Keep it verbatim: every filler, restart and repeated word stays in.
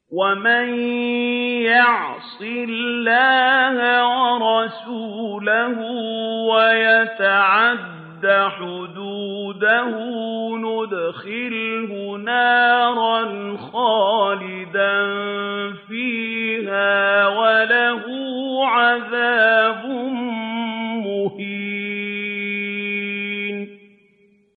وَمَن يَعْصِ اللَّهَ وَرَسُولَهُ وَيَتَعَدَّ حُدُودَهُ نُدْخِلْهُ نَارًا خَالِدًا فِيهَا وَلَهُ عَذَابٌ مُّهِينٌ